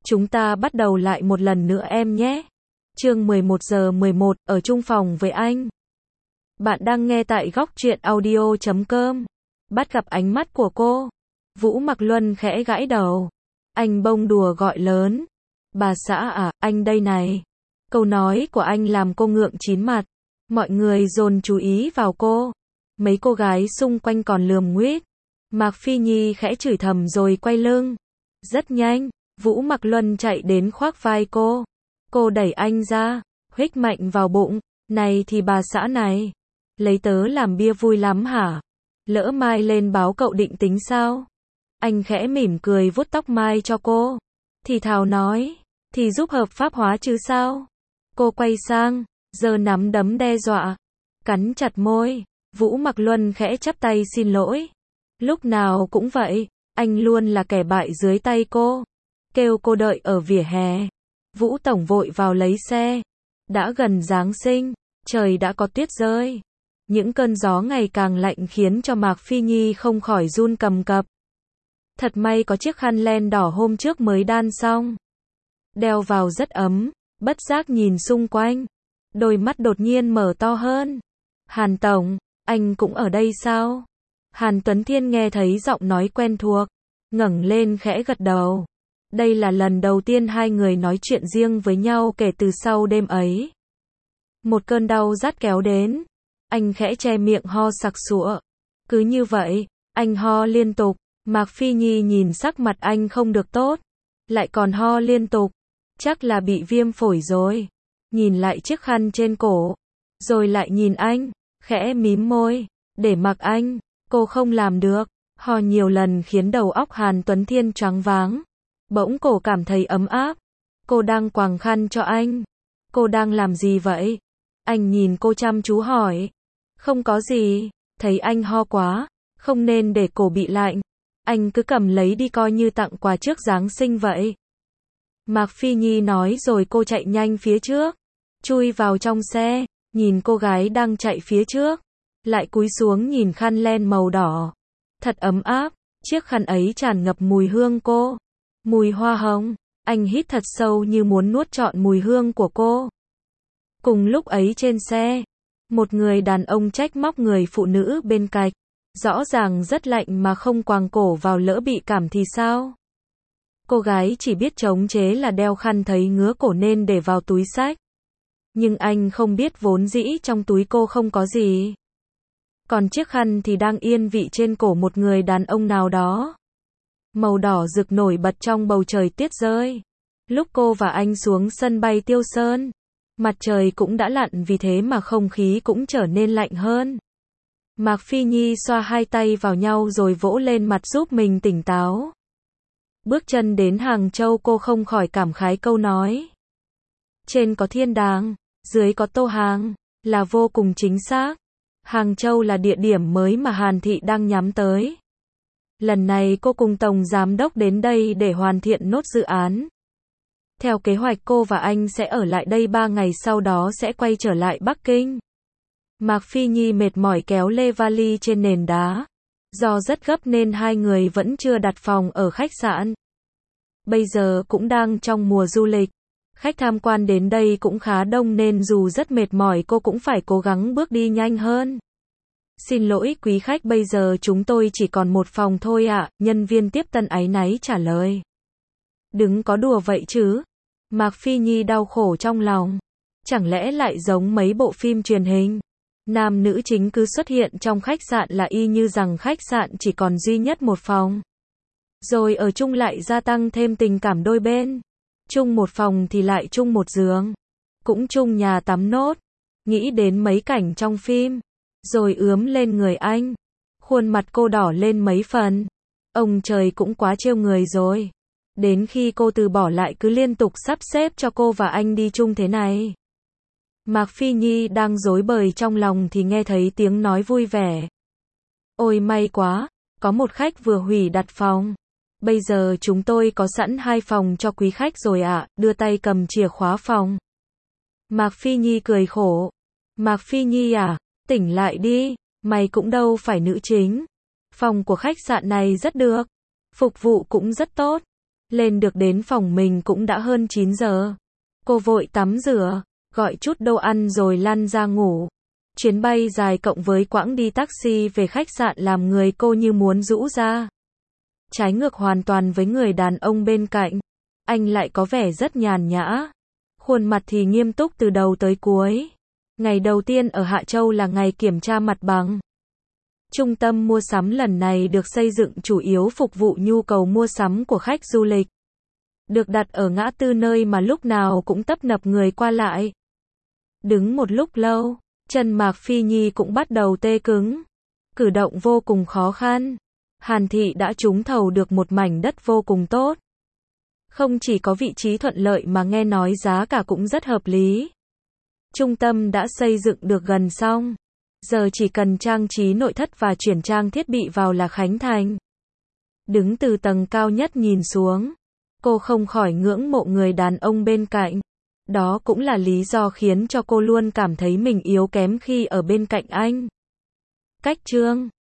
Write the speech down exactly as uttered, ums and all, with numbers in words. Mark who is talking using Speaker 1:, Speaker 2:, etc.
Speaker 1: Chúng ta bắt đầu lại một lần nữa em nhé. Chương mười một giờ mười một, ở chung phòng với anh. Bạn đang nghe tại góc truyện audio chấm com. Bắt gặp ánh mắt của cô, Vũ Mặc Luân khẽ gãi đầu. Anh bông đùa gọi lớn. Bà xã à, anh đây này. Câu nói của anh làm cô ngượng chín mặt. Mọi người dồn chú ý vào cô. Mấy cô gái xung quanh còn lườm nguýt. Mạc Phi Nhi khẽ chửi thầm rồi quay lưng. Rất nhanh, Vũ Mặc Luân chạy đến khoác vai cô. Cô đẩy anh ra, huých mạnh vào bụng. Này thì bà xã này, lấy tớ làm bia vui lắm hả? Lỡ mai lên báo cậu định tính sao? Anh khẽ mỉm cười vuốt tóc mai cho cô. Thì thào nói, thì giúp hợp pháp hóa chứ sao? Cô quay sang, giơ nắm đấm đe dọa. Cắn chặt môi, Vũ Mặc Luân khẽ chắp tay xin lỗi. Lúc nào cũng vậy, anh luôn là kẻ bại dưới tay cô. Kêu cô đợi ở vỉa hè. Vũ Tổng vội vào lấy xe. Đã gần Giáng sinh, trời đã có tuyết rơi. Những cơn gió ngày càng lạnh khiến cho Mạc Phi Nhi không khỏi run cầm cập. Thật may có chiếc khăn len đỏ hôm trước mới đan xong. Đeo vào rất ấm, bất giác nhìn xung quanh. Đôi mắt đột nhiên mở to hơn. Hàn Tổng, anh cũng ở đây sao? Hàn Tuấn Thiên nghe thấy giọng nói quen thuộc, ngẩng lên khẽ gật đầu. Đây là lần đầu tiên hai người nói chuyện riêng với nhau kể từ sau đêm ấy. Một cơn đau rát kéo đến. Anh khẽ che miệng ho sặc sụa. Cứ như vậy, anh ho liên tục. Mạc Phi Nhi nhìn sắc mặt anh không được tốt. Lại còn ho liên tục. Chắc là bị viêm phổi rồi. Nhìn lại chiếc khăn trên cổ. Rồi lại nhìn anh. Khẽ mím môi. Để mặc anh. Cô không làm được. Ho nhiều lần khiến đầu óc Hàn Tuấn Thiên choáng váng. Bỗng cổ cảm thấy ấm áp. Cô đang quàng khăn cho anh. Cô đang làm gì vậy? Anh nhìn cô chăm chú hỏi. Không có gì. Thấy anh ho quá. Không nên để cổ bị lạnh. Anh cứ cầm lấy đi coi như tặng quà trước Giáng sinh vậy. Mạc Phi Nhi nói rồi cô chạy nhanh phía trước. Chui vào trong xe. Nhìn cô gái đang chạy phía trước. Lại cúi xuống nhìn khăn len màu đỏ. Thật ấm áp. Chiếc khăn ấy tràn ngập mùi hương cô. Mùi hoa hồng. Anh hít thật sâu như muốn nuốt trọn mùi hương của cô. Cùng lúc ấy trên xe, một người đàn ông trách móc người phụ nữ bên cạnh. Rõ ràng rất lạnh mà không quàng cổ vào lỡ bị cảm thì sao? Cô gái chỉ biết chống chế là đeo khăn thấy ngứa cổ nên để vào túi xách. Nhưng anh không biết vốn dĩ trong túi cô không có gì. Còn chiếc khăn thì đang yên vị trên cổ một người đàn ông nào đó. Màu đỏ rực nổi bật trong bầu trời tuyết rơi. Lúc cô và anh xuống sân bay Tiêu Sơn, mặt trời cũng đã lặn vì thế mà không khí cũng trở nên lạnh hơn. Mạc Phi Nhi xoa hai tay vào nhau rồi vỗ lên mặt giúp mình tỉnh táo. Bước chân đến Hàng Châu cô không khỏi cảm khái câu nói. Trên có thiên đàng, dưới có tô hàng, là vô cùng chính xác. Hàng Châu là địa điểm mới mà Hàn Thị đang nhắm tới. Lần này cô cùng Tổng Giám Đốc đến đây để hoàn thiện nốt dự án. Theo kế hoạch cô và anh sẽ ở lại đây ba ngày sau đó sẽ quay trở lại Bắc Kinh. Mạc Phi Nhi mệt mỏi kéo lê vali trên nền đá. Do rất gấp nên hai người vẫn chưa đặt phòng ở khách sạn. Bây giờ cũng đang trong mùa du lịch. Khách tham quan đến đây cũng khá đông nên dù rất mệt mỏi cô cũng phải cố gắng bước đi nhanh hơn. Xin lỗi quý khách, bây giờ chúng tôi chỉ còn một phòng thôi ạ, nhân viên tiếp tân áy náy trả lời. Đừng có đùa vậy chứ. Mạc Phi Nhi đau khổ trong lòng. Chẳng lẽ lại giống mấy bộ phim truyền hình? Nam nữ chính cứ xuất hiện trong khách sạn là y như rằng khách sạn chỉ còn duy nhất một phòng. Rồi ở chung lại gia tăng thêm tình cảm đôi bên. Chung một phòng thì lại chung một giường. Cũng chung nhà tắm nốt. Nghĩ đến mấy cảnh trong phim. Rồi ướm lên người anh. Khuôn mặt cô đỏ lên mấy phần. Ông trời cũng quá trêu người rồi. Đến khi cô từ bỏ lại cứ liên tục sắp xếp cho cô và anh đi chung thế này. Mạc Phi Nhi đang rối bời trong lòng thì nghe thấy tiếng nói vui vẻ. Ôi may quá, có một khách vừa hủy đặt phòng. Bây giờ chúng tôi có sẵn hai phòng cho quý khách rồi ạ, đưa tay cầm chìa khóa phòng. Mạc Phi Nhi cười khổ. Mạc Phi Nhi à, tỉnh lại đi, mày cũng đâu phải nữ chính. Phòng của khách sạn này rất được, phục vụ cũng rất tốt. Lên được đến phòng mình cũng đã hơn chín giờ. Cô vội tắm rửa, gọi chút đồ ăn rồi lăn ra ngủ. Chuyến bay dài cộng với quãng đi taxi về khách sạn làm người cô như muốn rũ ra. Trái ngược hoàn toàn với người đàn ông bên cạnh. Anh lại có vẻ rất nhàn nhã. Khuôn mặt thì nghiêm túc từ đầu tới cuối. Ngày đầu tiên ở Hạ Châu là ngày kiểm tra mặt bằng. Trung tâm mua sắm lần này được xây dựng chủ yếu phục vụ nhu cầu mua sắm của khách du lịch. Được đặt ở ngã tư nơi mà lúc nào cũng tấp nập người qua lại. Đứng một lúc lâu, chân Mạc Phi Nhi cũng bắt đầu tê cứng. Cử động vô cùng khó khăn. Hàn Thị đã trúng thầu được một mảnh đất vô cùng tốt. Không chỉ có vị trí thuận lợi mà nghe nói giá cả cũng rất hợp lý. Trung tâm đã xây dựng được gần xong. Giờ chỉ cần trang trí nội thất và chuyển trang thiết bị vào là khánh thành. Đứng từ tầng cao nhất nhìn xuống, cô không khỏi ngưỡng mộ người đàn ông bên cạnh. Đó cũng là lý do khiến cho cô luôn cảm thấy mình yếu kém khi ở bên cạnh anh. Cách chương